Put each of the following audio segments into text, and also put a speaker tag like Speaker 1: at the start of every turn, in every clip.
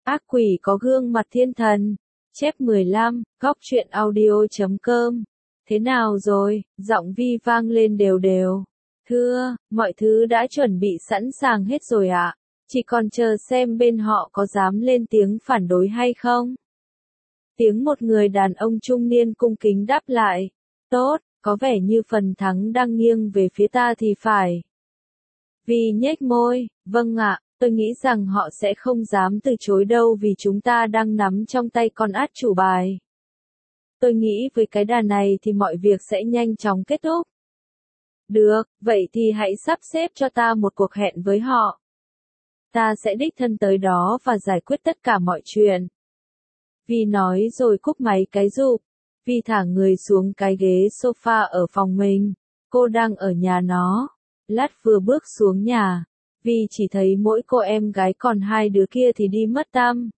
Speaker 1: Ác quỷ có gương mặt thiên thần. Chép 15, góc truyện audio.com. Thế nào rồi? Giọng Vi vang lên đều đều. Thưa, mọi thứ đã chuẩn bị sẵn sàng hết rồi ạ. Chỉ còn chờ xem bên họ có dám lên tiếng phản đối hay không. Tiếng một người đàn ông trung niên cung kính đáp lại. Tốt, có vẻ như phần thắng đang nghiêng về phía ta thì phải. Vi nhếch môi, vâng ạ. Tôi nghĩ rằng họ sẽ không dám từ chối đâu vì chúng ta đang nắm trong tay con át chủ bài. Tôi nghĩ với cái đà này thì mọi việc sẽ nhanh chóng kết thúc. Được, vậy thì hãy sắp xếp cho ta một cuộc hẹn với họ. Ta sẽ đích thân tới đó và giải quyết tất cả mọi chuyện. Vi nói rồi cúp máy cái rụp. Vi thả người xuống cái ghế sofa ở phòng mình. Cô đang ở nhà nó. Lát vừa bước xuống nhà. Vi chỉ thấy mỗi cô em gái còn hai đứa kia thì đi mất tăm.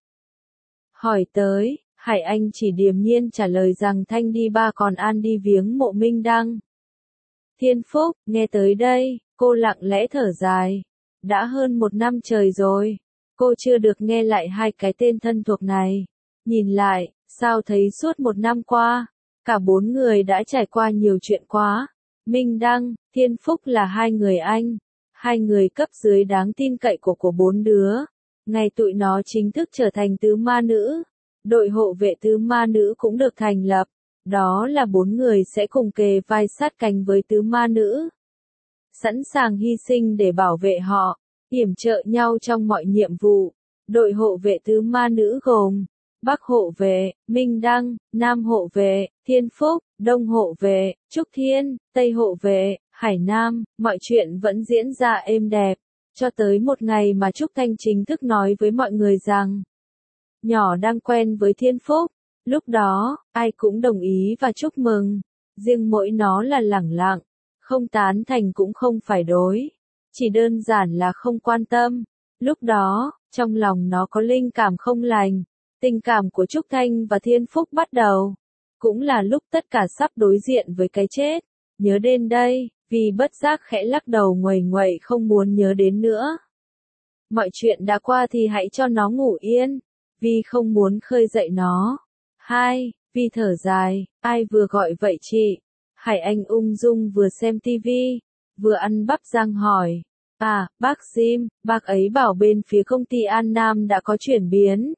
Speaker 1: Hỏi tới, Hải Anh chỉ điềm nhiên trả lời rằng Thanh đi ba còn An đi viếng mộ Minh Đăng. Thiên Phúc, nghe tới đây, cô lặng lẽ thở dài. Đã hơn 1 năm trời rồi, cô chưa được nghe lại hai cái tên thân thuộc này. Nhìn lại, sao thấy suốt 1 năm qua, cả 4 người đã trải qua nhiều chuyện quá. Minh Đăng, Thiên Phúc là hai người anh. Hai người cấp dưới đáng tin cậy của 4 đứa. Ngày tụi nó chính thức trở thành tứ ma nữ. Đội hộ vệ tứ ma nữ cũng được thành lập. Đó là 4 người sẽ cùng kề vai sát cánh với tứ ma nữ. Sẵn sàng hy sinh để bảo vệ họ, yểm trợ nhau trong mọi nhiệm vụ. Đội hộ vệ tứ ma nữ gồm Bắc hộ vệ, Minh Đăng, Nam hộ vệ, Thiên Phúc, Đông hộ vệ, Trúc Thiên, Tây hộ vệ, Hải Nam. Mọi chuyện vẫn diễn ra êm đẹp, cho tới một ngày mà Trúc Thanh chính thức nói với mọi người rằng nhỏ đang quen với Thiên Phúc. Lúc đó, ai cũng đồng ý và chúc mừng. Riêng mỗi nó là lẳng lặng, không tán thành cũng không phải đối. Chỉ đơn giản là không quan tâm. Lúc đó, trong lòng nó có linh cảm không lành. Tình cảm của Trúc Thanh và Thiên Phúc bắt đầu. Cũng là lúc tất cả sắp đối diện với cái chết. Nhớ đến đây, vì bất giác khẽ lắc đầu nguầy nguậy không muốn nhớ đến nữa. Mọi chuyện đã qua thì hãy cho nó ngủ yên. Vì không muốn khơi dậy nó. 2. Vi thở dài, ai vừa gọi vậy chị? Hải Anh ung dung vừa xem tivi, vừa ăn bắp rang hỏi. À, bác Jim, bác ấy bảo bên phía công ty An Nam đã có chuyển biến.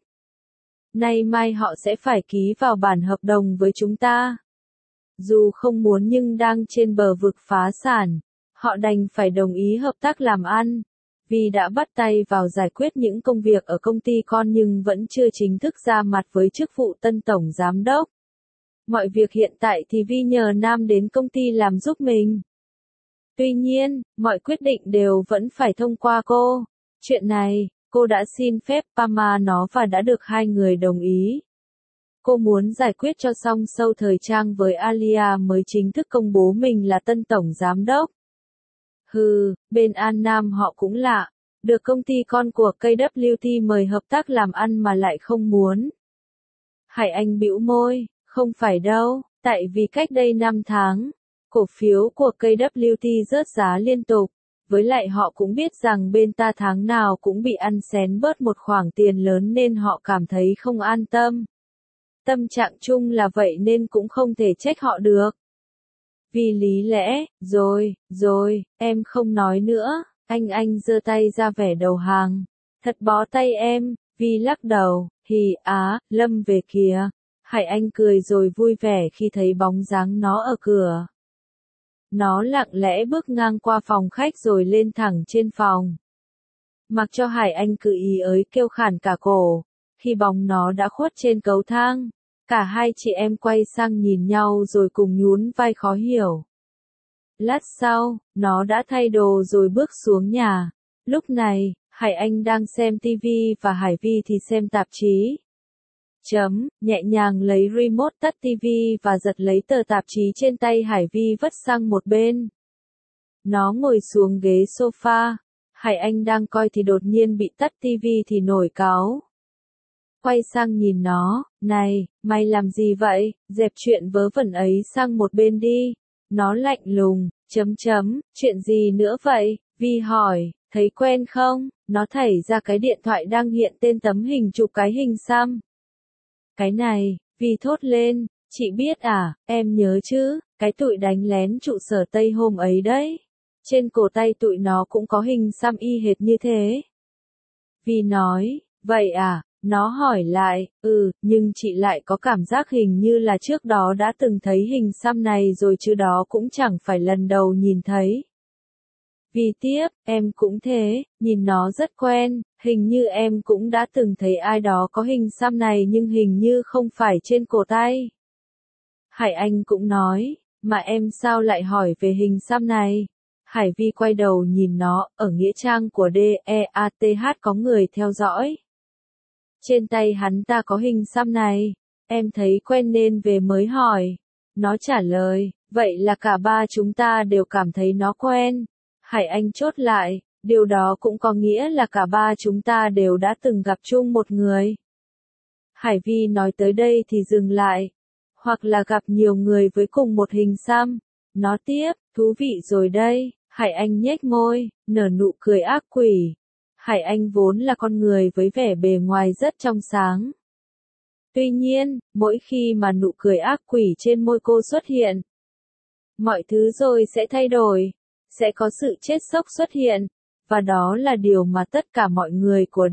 Speaker 1: Nay mai họ sẽ phải ký vào bản hợp đồng với chúng ta. Dù không muốn nhưng đang trên bờ vực phá sản, họ đành phải đồng ý hợp tác làm ăn. Vì đã bắt tay vào giải quyết những công việc ở công ty con nhưng vẫn chưa chính thức ra mặt với chức vụ tân tổng giám đốc. Mọi việc hiện tại thì Vi nhờ Nam đến công ty làm giúp mình. Tuy nhiên, mọi quyết định đều vẫn phải thông qua cô. Chuyện này, cô đã xin phép Pama nó và đã được hai người đồng ý. Cô muốn giải quyết cho xong show thời trang với Alia mới chính thức công bố mình là tân tổng giám đốc. Bên An Nam họ cũng lạ, được công ty con của KWT mời hợp tác làm ăn mà lại không muốn. Hải Anh bĩu môi, không phải đâu, tại vì cách đây 5 tháng, cổ phiếu của KWT rớt giá liên tục, với lại họ cũng biết rằng bên ta tháng nào cũng bị ăn xén bớt một khoản tiền lớn nên họ cảm thấy không an tâm. Tâm trạng chung là vậy nên cũng không thể trách họ được. Vì lý lẽ, rồi, em không nói nữa, anh giơ tay ra vẻ đầu hàng. Thật bó tay em, Vi lắc đầu, Lâm về kìa. Hải Anh cười rồi vui vẻ khi thấy bóng dáng nó ở cửa. Nó lặng lẽ bước ngang qua phòng khách rồi lên thẳng trên phòng. Mặc cho Hải Anh cứ ý ới kêu khản cả cổ, khi bóng nó đã khuất trên cầu thang. Cả hai chị em quay sang nhìn nhau rồi cùng nhún vai khó hiểu. Lát sau, nó đã thay đồ rồi bước xuống nhà. Lúc này, Hải Anh đang xem tivi và Hải Vi thì xem tạp chí. Nhẹ nhàng lấy remote tắt tivi và giật lấy tờ tạp chí trên tay Hải Vi vứt sang một bên. Nó ngồi xuống ghế sofa. Hải Anh đang coi thì đột nhiên bị tắt tivi thì nổi cáu. Quay sang nhìn nó, này, mày làm gì vậy, dẹp chuyện vớ vẩn ấy sang một bên đi. Nó lạnh lùng, chuyện gì nữa vậy, Vi hỏi, Thấy quen không? Nó thảy ra cái điện thoại đang hiện tên tấm hình chụp cái hình xăm. Cái này, Vi thốt lên, chị biết à, em nhớ chứ, cái tụi đánh lén trụ sở Tây hôm ấy đấy. Trên cổ tay tụi nó cũng có hình xăm y hệt như thế. Vi nói, vậy à, nó hỏi lại, nhưng chị lại có cảm giác hình như là trước đó đã từng thấy hình xăm này rồi chứ đó cũng chẳng phải lần đầu nhìn thấy. Vi tiếp, em cũng thế, nhìn nó rất quen, hình như em cũng đã từng thấy ai đó có hình xăm này nhưng hình như không phải trên cổ tay. Hải Anh cũng nói, mà em sao lại hỏi về hình xăm này? Hải Vi quay đầu nhìn nó, ở nghĩa trang của DEATH có người theo dõi. Trên tay hắn ta có hình xăm này, em thấy quen nên về mới hỏi. Nó trả lời, vậy là cả ba chúng ta đều cảm thấy nó quen. Hải Anh chốt lại, điều đó cũng có nghĩa là cả ba chúng ta đều đã từng gặp chung một người. Hải Vi nói tới đây thì dừng lại. Hoặc là gặp nhiều người với cùng một hình xăm. Nó tiếp, thú vị rồi đây. Hải Anh nhếch môi, nở nụ cười ác quỷ. Hải Anh vốn là con người với vẻ bề ngoài rất trong sáng. Tuy nhiên, mỗi khi mà nụ cười ác quỷ trên môi cô xuất hiện, mọi thứ rồi sẽ thay đổi, sẽ có sự chết chóc xuất hiện, và đó là điều mà tất cả mọi người của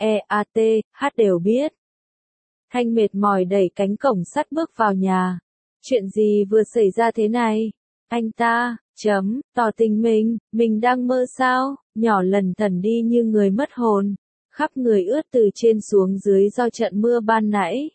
Speaker 1: DEATH đều biết. Thanh mệt mỏi đẩy cánh cổng sắt bước vào nhà. Chuyện gì vừa xảy ra thế này? Anh ta, tỏ tình mình đang mơ sao? Nhỏ lần thần đi như người mất hồn, khắp người ướt từ trên xuống dưới do trận mưa ban nãy.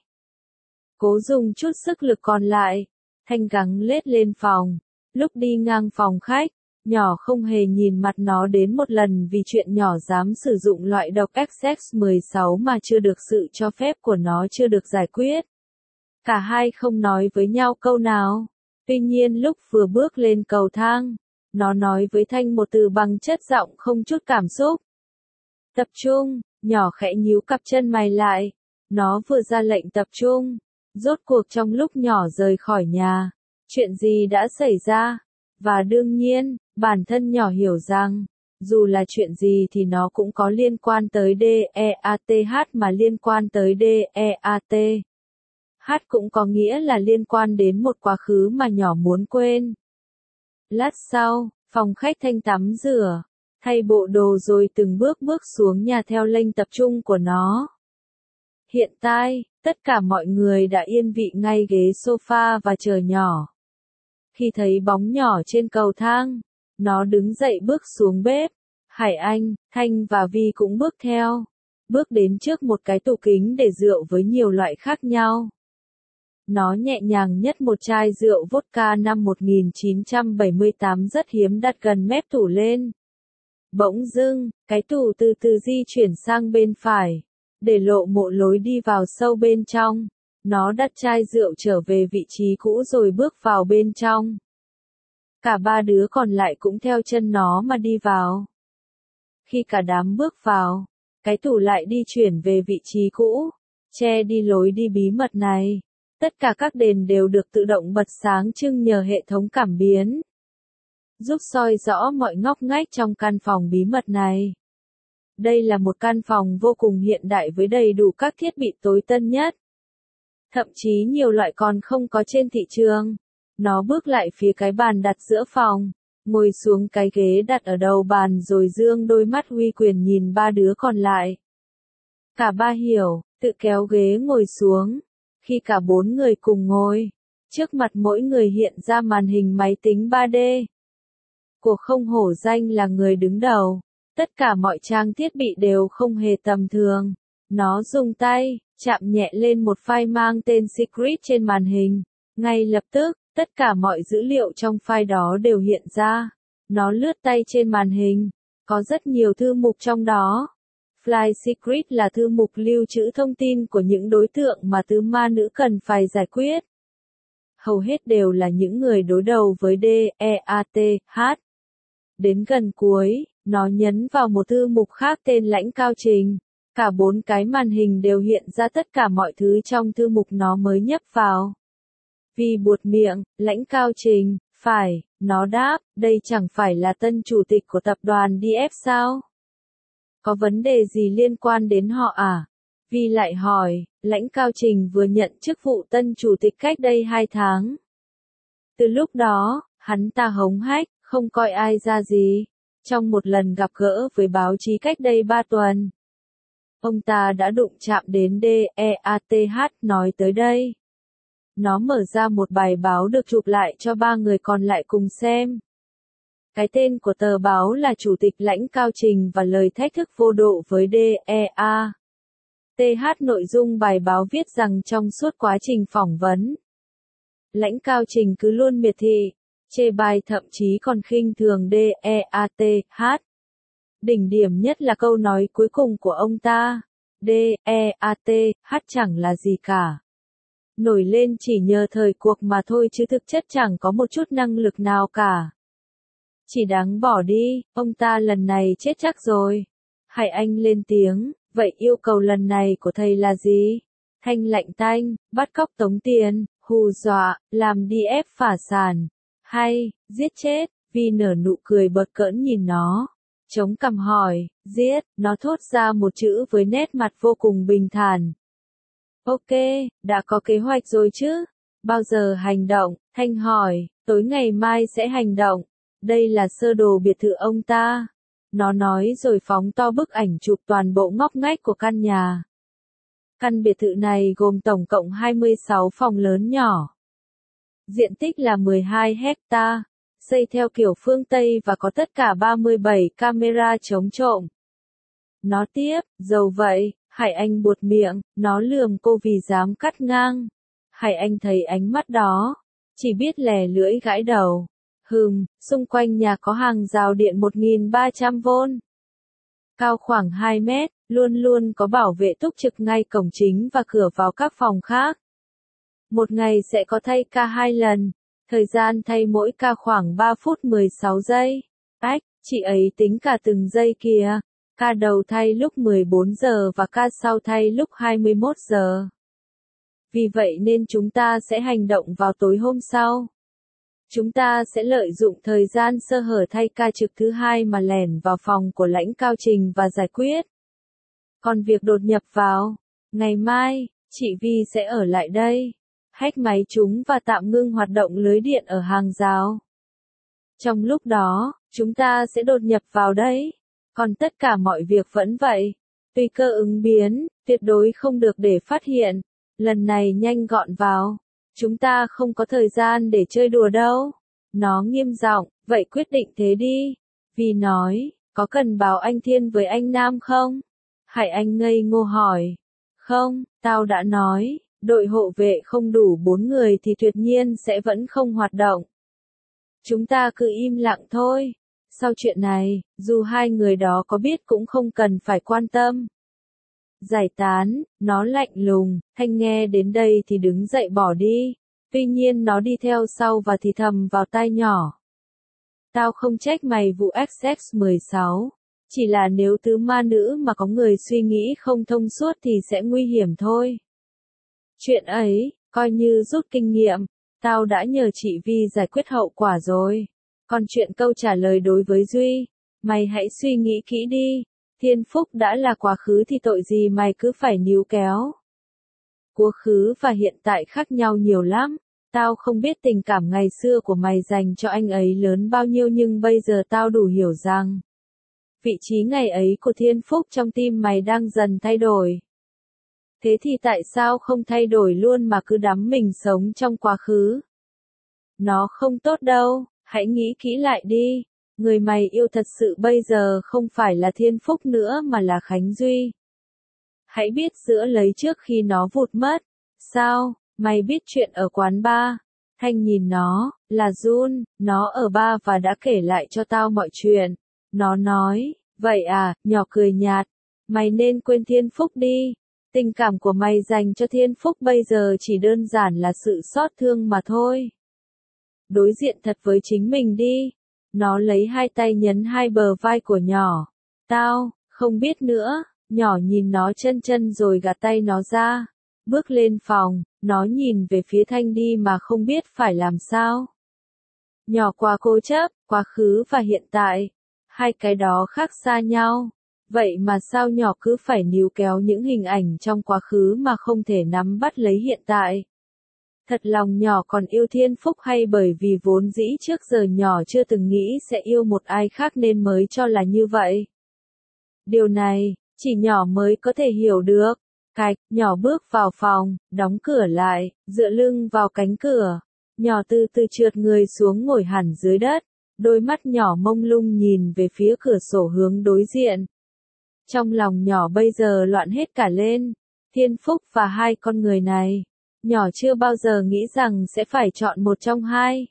Speaker 1: Cố dùng chút sức lực còn lại, Thanh gắng lết lên phòng. Lúc đi ngang phòng khách, nhỏ không hề nhìn mặt nó đến một lần vì chuyện nhỏ dám sử dụng loại độc XX16 mà chưa được sự cho phép của nó chưa được giải quyết. Cả hai không nói với nhau câu nào. Tuy nhiên lúc vừa bước lên cầu thang, nó nói với Thanh một từ bằng chất giọng không chút cảm xúc. Tập trung, nhỏ khẽ nhíu cặp chân mày lại. Nó vừa ra lệnh tập trung. Rốt cuộc trong lúc nhỏ rời khỏi nhà, chuyện gì đã xảy ra? Và đương nhiên, bản thân nhỏ hiểu rằng, dù là chuyện gì thì nó cũng có liên quan tới DEATH mà liên quan tới DEAT. Hát cũng có nghĩa là liên quan đến một quá khứ mà nhỏ muốn quên. Lát sau, phòng khách Thanh tắm rửa, thay bộ đồ rồi từng bước bước xuống nhà theo lệnh tập trung của nó. Hiện tại, tất cả mọi người đã yên vị ngay ghế sofa và chờ nhỏ. Khi thấy bóng nhỏ trên cầu thang, nó đứng dậy bước xuống bếp. Hải Anh, Thanh và Vi cũng bước theo. Bước đến trước một cái tủ kính để rượu với nhiều loại khác nhau. Nó nhẹ nhàng nhấc một chai rượu vodka năm 1978 rất hiếm đặt gần mép tủ lên. Bỗng dưng, cái tủ từ từ di chuyển sang bên phải, để lộ một lối đi vào sâu bên trong. Nó đặt chai rượu trở về vị trí cũ rồi bước vào bên trong. Cả ba đứa còn lại cũng theo chân nó mà đi vào. Khi cả đám bước vào, cái tủ lại đi chuyển về vị trí cũ, che đi lối đi bí mật này. Tất cả các đèn đều được tự động bật sáng trưng nhờ hệ thống cảm biến, giúp soi rõ mọi ngóc ngách trong căn phòng bí mật này. Đây là một căn phòng vô cùng hiện đại với đầy đủ các thiết bị tối tân nhất. Thậm chí nhiều loại còn không có trên thị trường. Nó bước lại phía cái bàn đặt giữa phòng, ngồi xuống cái ghế đặt ở đầu bàn rồi dương đôi mắt uy quyền nhìn ba đứa còn lại. Cả ba hiểu, tự kéo ghế ngồi xuống. Khi cả bốn người cùng ngồi, trước mặt mỗi người hiện ra màn hình máy tính 3D. Của không hổ danh là người đứng đầu. Tất cả mọi trang thiết bị đều không hề tầm thường. Nó dùng tay, chạm nhẹ lên một file mang tên Secret trên màn hình. Ngay lập tức, tất cả mọi dữ liệu trong file đó đều hiện ra. Nó lướt tay trên màn hình. Có rất nhiều thư mục trong đó. File Secret là thư mục lưu trữ thông tin của những đối tượng mà tứ ma nữ cần phải giải quyết. Hầu hết đều là những người đối đầu với DEATH. Đến gần cuối, nó nhấn vào một thư mục khác tên lãnh cao trình. Cả bốn cái màn hình đều hiện ra tất cả mọi thứ trong thư mục nó mới nhấp vào. Vì buột miệng, lãnh cao trình, phải, nó đáp, đây chẳng phải là tân chủ tịch của tập đoàn DF sao? Có vấn đề gì liên quan đến họ à? Vi lại hỏi, Lãnh Cao Trình vừa nhận chức vụ tân chủ tịch cách đây 2 tháng. Từ lúc đó, hắn ta hống hách, không coi ai ra gì. Trong một lần gặp gỡ với báo chí cách đây 3 tuần, ông ta đã đụng chạm đến DEATH nói tới đây. Nó mở ra một bài báo được chụp lại cho 3 người còn lại cùng xem. Cái tên của tờ báo là Chủ tịch Lãnh Cao Trình và lời thách thức vô độ với DEATH. Nội dung bài báo viết rằng trong suốt quá trình phỏng vấn, Lãnh Cao Trình cứ luôn miệt thị, chê bai thậm chí còn khinh thường DEATH. Đỉnh điểm nhất là câu nói cuối cùng của ông ta, DEATH chẳng là gì cả. Nổi lên chỉ nhờ thời cuộc mà thôi chứ thực chất chẳng có một chút năng lực nào cả. Chỉ đáng bỏ đi, ông ta lần này chết chắc rồi. Hải Anh lên tiếng, vậy yêu cầu lần này của thầy là gì? Thanh lạnh tanh, bắt cóc tống tiền, hù dọa, làm đi ép phá sản, hay, giết chết? Vi nở nụ cười bật cỡn nhìn nó. Chống cằm hỏi, giết, nó thốt ra một chữ với nét mặt vô cùng bình thản. Ok, đã có kế hoạch rồi chứ? Bao giờ hành động? Thanh hỏi, tối ngày mai sẽ hành động. Đây là sơ đồ biệt thự ông ta. Nó nói rồi phóng to bức ảnh chụp toàn bộ ngóc ngách của căn nhà. Căn biệt thự này gồm tổng cộng 26 phòng lớn nhỏ. Diện tích là 12 hecta, xây theo kiểu phương Tây và có tất cả 37 camera chống trộm. Nó tiếp, dầu vậy, Hải Anh buột miệng, nó lườm cô vì dám cắt ngang. Hải Anh thấy ánh mắt đó, chỉ biết lè lưỡi gãi đầu. Xung quanh nhà có hàng rào điện 1300V. Cao khoảng 2 mét, luôn luôn có bảo vệ túc trực ngay cổng chính và cửa vào các phòng khác. Một ngày sẽ có thay ca 2 lần, thời gian thay mỗi ca khoảng 3 phút 16 giây. Chị ấy tính cả từng giây kìa. Ca đầu thay lúc 14 giờ và ca sau thay lúc 21 giờ. Vì vậy nên chúng ta sẽ hành động vào tối hôm sau. Chúng ta sẽ lợi dụng thời gian sơ hở thay ca trực thứ 2 mà lẻn vào phòng của Lãnh Cao Trình và giải quyết. Còn việc đột nhập vào, ngày mai, chị Vi sẽ ở lại đây, hack máy chúng và tạm ngưng hoạt động lưới điện ở hàng rào. Trong lúc đó, chúng ta sẽ đột nhập vào đấy. Còn tất cả mọi việc vẫn vậy. Tùy cơ ứng biến, tuyệt đối không được để phát hiện. Lần này nhanh gọn vào. Chúng ta không có thời gian để chơi đùa đâu. Nó nghiêm giọng, vậy quyết định thế đi. Vi nói, có cần báo anh Thiên với anh Nam không? Hải Anh ngây ngô hỏi. Không, tao đã nói, đội hộ vệ không đủ 4 người thì tuyệt nhiên sẽ vẫn không hoạt động. Chúng ta cứ im lặng thôi. Sau chuyện này, dù 2 người đó có biết cũng không cần phải quan tâm. Giải tán, nó lạnh lùng, Thanh nghe đến đây thì đứng dậy bỏ đi. Tuy nhiên nó đi theo sau và thì thầm vào tai nhỏ. Tao không trách mày vụ XX16. Chỉ là nếu tứ ma nữ mà có người suy nghĩ không thông suốt thì sẽ nguy hiểm thôi. Chuyện ấy, coi như rút kinh nghiệm. Tao đã nhờ chị Vi giải quyết hậu quả rồi. Còn chuyện câu trả lời đối với Duy, mày hãy suy nghĩ kỹ đi. Thiên phúc đã là quá khứ thì tội gì mày cứ phải níu kéo. Quá khứ và hiện tại khác nhau nhiều lắm. Tao không biết tình cảm ngày xưa của mày dành cho anh ấy lớn bao nhiêu nhưng bây giờ tao đủ hiểu rằng vị trí ngày ấy của Thiên Phúc trong tim mày đang dần thay đổi. Thế thì tại sao không thay đổi luôn mà cứ đắm mình sống trong quá khứ? Nó không tốt đâu, hãy nghĩ kỹ lại đi. Người mày yêu thật sự bây giờ không phải là Thiên Phúc nữa mà là Khánh Duy. Hãy biết giữ lấy trước khi nó vụt mất. Sao, mày biết chuyện ở quán bar? Thanh nhìn nó, là Jun, nó ở bar và đã kể lại cho tao mọi chuyện. Nó nói, vậy à, nhỏ cười nhạt. Mày nên quên Thiên Phúc đi. Tình cảm của mày dành cho Thiên Phúc bây giờ chỉ đơn giản là sự xót thương mà thôi. Đối diện thật với chính mình đi. Nó lấy 2 tay nhấn 2 bờ vai của nhỏ. Tao, không biết nữa. Nhỏ nhìn nó chân rồi gạt tay nó ra. Bước lên phòng, nó nhìn về phía Thanh đi mà không biết phải làm sao. Nhỏ quá cố chấp, quá khứ và hiện tại. 2 cái đó khác xa nhau. Vậy mà sao nhỏ cứ phải níu kéo những hình ảnh trong quá khứ mà không thể nắm bắt lấy hiện tại? Thật lòng nhỏ còn yêu Thiên Phúc hay bởi vì vốn dĩ trước giờ nhỏ chưa từng nghĩ sẽ yêu một ai khác nên mới cho là như vậy? Điều này, chỉ nhỏ mới có thể hiểu được. Cạch, nhỏ bước vào phòng, đóng cửa lại, dựa lưng vào cánh cửa. Nhỏ từ từ trượt người xuống ngồi hẳn dưới đất. Đôi mắt nhỏ mông lung nhìn về phía cửa sổ hướng đối diện. Trong lòng nhỏ bây giờ loạn hết cả lên. Thiên Phúc và hai con người này. Nhỏ chưa bao giờ nghĩ rằng sẽ phải chọn một trong hai.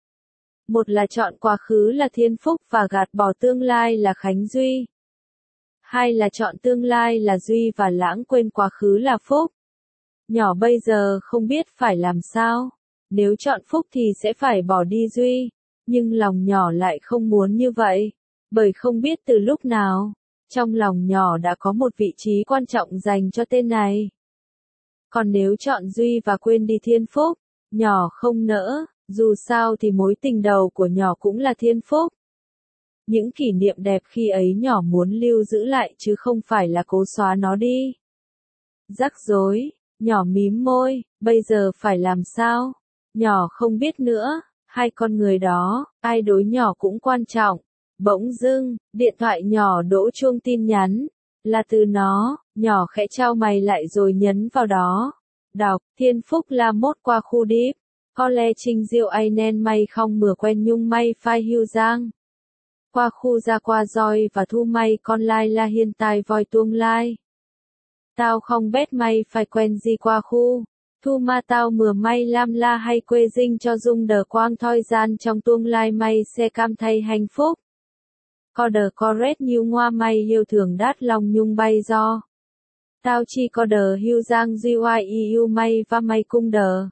Speaker 1: Một là chọn quá khứ là Thiên Phúc và gạt bỏ tương lai là Khánh Duy. Hai là chọn tương lai là Duy và lãng quên quá khứ là Phúc. Nhỏ bây giờ không biết phải làm sao. Nếu chọn Phúc thì sẽ phải bỏ đi Duy. Nhưng lòng nhỏ lại không muốn như vậy. Bởi không biết từ lúc nào, trong lòng nhỏ đã có một vị trí quan trọng dành cho tên này. Còn nếu chọn Duy và quên đi Thiên Phúc, nhỏ không nỡ, dù sao thì mối tình đầu của nhỏ cũng là Thiên Phúc. Những kỷ niệm đẹp khi ấy nhỏ muốn lưu giữ lại chứ không phải là cố xóa nó đi. Rắc rối, nhỏ mím môi, bây giờ phải làm sao? Nhỏ không biết nữa, hai con người đó, ai đối nhỏ cũng quan trọng. Bỗng dưng, điện thoại nhỏ đổ chuông tin nhắn. Là từ nó, nhỏ khẽ chau mày lại rồi nhấn vào đó. Đọc, Thiên Phúc là mốt qua khu deep. Có lẽ trình diệu ai nên may không mửa quen nhung may phai hưu giang. Qua khu ra qua roi và thu may con lai la hiện tại voi tuông lai. Tao không biết may phải quen gì qua khu. Thu ma tao mửa may lam la hay quê dinh cho dung đờ quang thoi gian trong tuông lai may xe cam thay hạnh phúc. Có đờ có rét như ngoa may yêu thường đát lòng nhung bay do. Tao chi có đờ hưu giang duy oai yêu may và may cung đờ.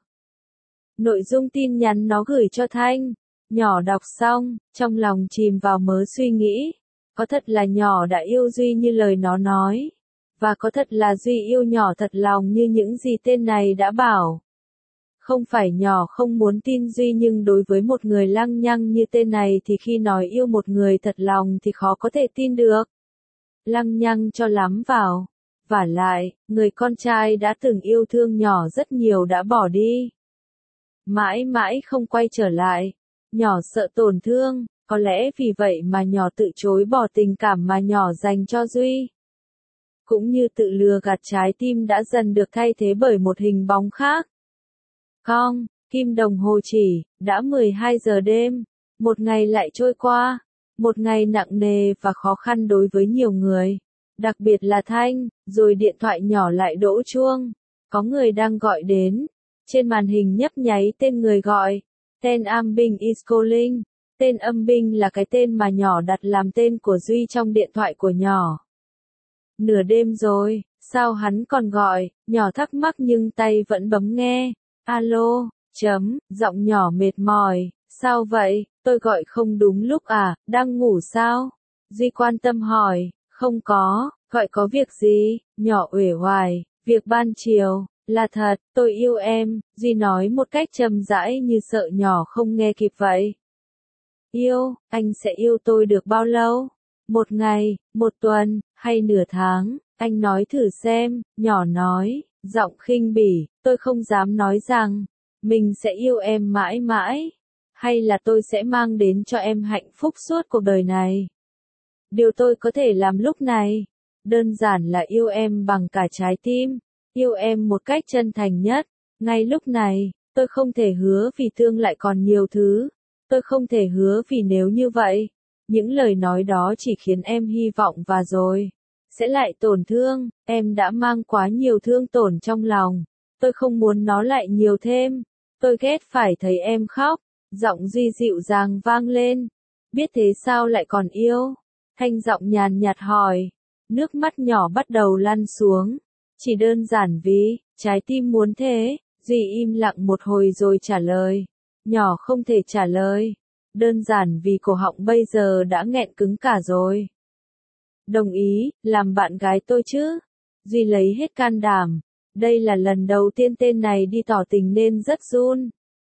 Speaker 1: Nội dung tin nhắn nó gửi cho Thanh. Nhỏ đọc xong, trong lòng chìm vào mớ suy nghĩ. Có thật là nhỏ đã yêu Duy như lời nó nói. Và có thật là Duy yêu nhỏ thật lòng như những gì tên này đã bảo. Không phải nhỏ không muốn tin Duy nhưng đối với một người lăng nhăng như tên này thì khi nói yêu một người thật lòng thì khó có thể tin được. Lăng nhăng cho lắm vào. Vả lại, người con trai đã từng yêu thương nhỏ rất nhiều đã bỏ đi. Mãi mãi không quay trở lại. Nhỏ sợ tổn thương, có lẽ vì vậy mà nhỏ tự chối bỏ tình cảm mà nhỏ dành cho Duy. Cũng như tự lừa gạt trái tim đã dần được thay thế bởi một hình bóng khác. Cong, kim đồng hồ chỉ, đã 12 giờ đêm, một ngày lại trôi qua, một ngày nặng nề và khó khăn đối với nhiều người, đặc biệt là Thanh, rồi điện thoại nhỏ lại đổ chuông, có người đang gọi đến, trên màn hình nhấp nháy tên người gọi, tên Am Binh is calling, tên Âm Binh là cái tên mà nhỏ đặt làm tên của Duy trong điện thoại của nhỏ. Nửa đêm rồi, sao hắn còn gọi, nhỏ thắc mắc nhưng tay vẫn bấm nghe. Alo, giọng nhỏ mệt mỏi, sao vậy, tôi gọi không đúng lúc à, đang ngủ sao? Duy quan tâm hỏi, không có, gọi có việc gì, nhỏ uể oải, việc ban chiều, là thật, tôi yêu em, Duy nói một cách trầm rãi như sợ nhỏ không nghe kịp vậy. Yêu, anh sẽ yêu tôi được bao lâu? Một ngày, một tuần, hay nửa tháng, anh nói thử xem, nhỏ nói, giọng khinh bỉ, tôi không dám nói rằng, mình sẽ yêu em mãi mãi, hay là tôi sẽ mang đến cho em hạnh phúc suốt cuộc đời này. Điều tôi có thể làm lúc này, đơn giản là yêu em bằng cả trái tim, yêu em một cách chân thành nhất, ngay lúc này, tôi không thể hứa vì thương lại còn nhiều thứ, tôi không thể hứa vì nếu như vậy. Những lời nói đó chỉ khiến em hy vọng và rồi sẽ lại tổn thương, em đã mang quá nhiều thương tổn trong lòng, tôi không muốn nó lại nhiều thêm, tôi ghét phải thấy em khóc, giọng Duy dịu dàng vang lên, biết thế sao lại còn yêu, Thanh giọng nhàn nhạt hỏi, nước mắt nhỏ bắt đầu lăn xuống, chỉ đơn giản vì, trái tim muốn thế, Duy im lặng một hồi rồi trả lời, nhỏ không thể trả lời. Đơn giản vì cổ họng bây giờ đã nghẹn cứng cả rồi. Đồng ý, làm bạn gái tôi chứ? Duy lấy hết can đảm. Đây là lần đầu tiên tên này đi tỏ tình nên rất run.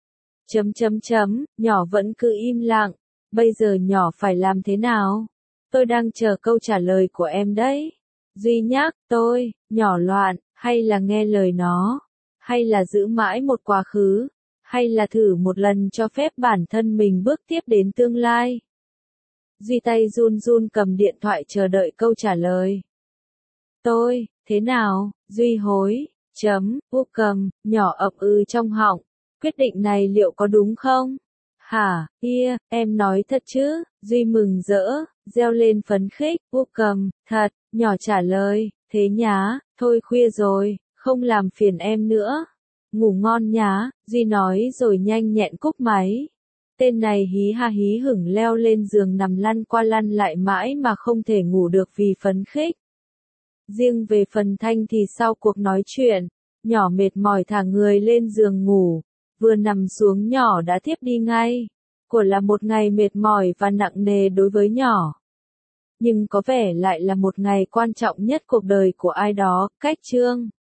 Speaker 1: Nhỏ vẫn cứ im lặng. Bây giờ nhỏ phải làm thế nào? Tôi đang chờ câu trả lời của em đấy. Duy nhắc, tôi, nhỏ loạn, hay là nghe lời nó, hay là giữ mãi một quá khứ, hay là thử một lần cho phép bản thân mình bước tiếp đến tương lai. Duy tay run run cầm điện thoại chờ đợi câu trả lời. Tôi, thế nào, Duy hối, cầm, nhỏ ậm trong họng. Quyết định này liệu có đúng không? Hả, em nói thật chứ? Duy mừng rỡ, reo lên phấn khích, cầm, thật, nhỏ trả lời, thế nhá, thôi khuya rồi, không làm phiền em nữa. Ngủ ngon nhá, Duy nói rồi nhanh nhẹn cúp máy. Tên này hí ha hí hửng leo lên giường nằm lăn qua lăn lại mãi mà không thể ngủ được vì phấn khích. Riêng về phần Thanh thì sau cuộc nói chuyện, nhỏ mệt mỏi thả người lên giường ngủ, vừa nằm xuống nhỏ đã thiếp đi ngay. Của là một ngày mệt mỏi và nặng nề đối với nhỏ. Nhưng có vẻ lại là một ngày quan trọng nhất cuộc đời của ai đó, cách chương.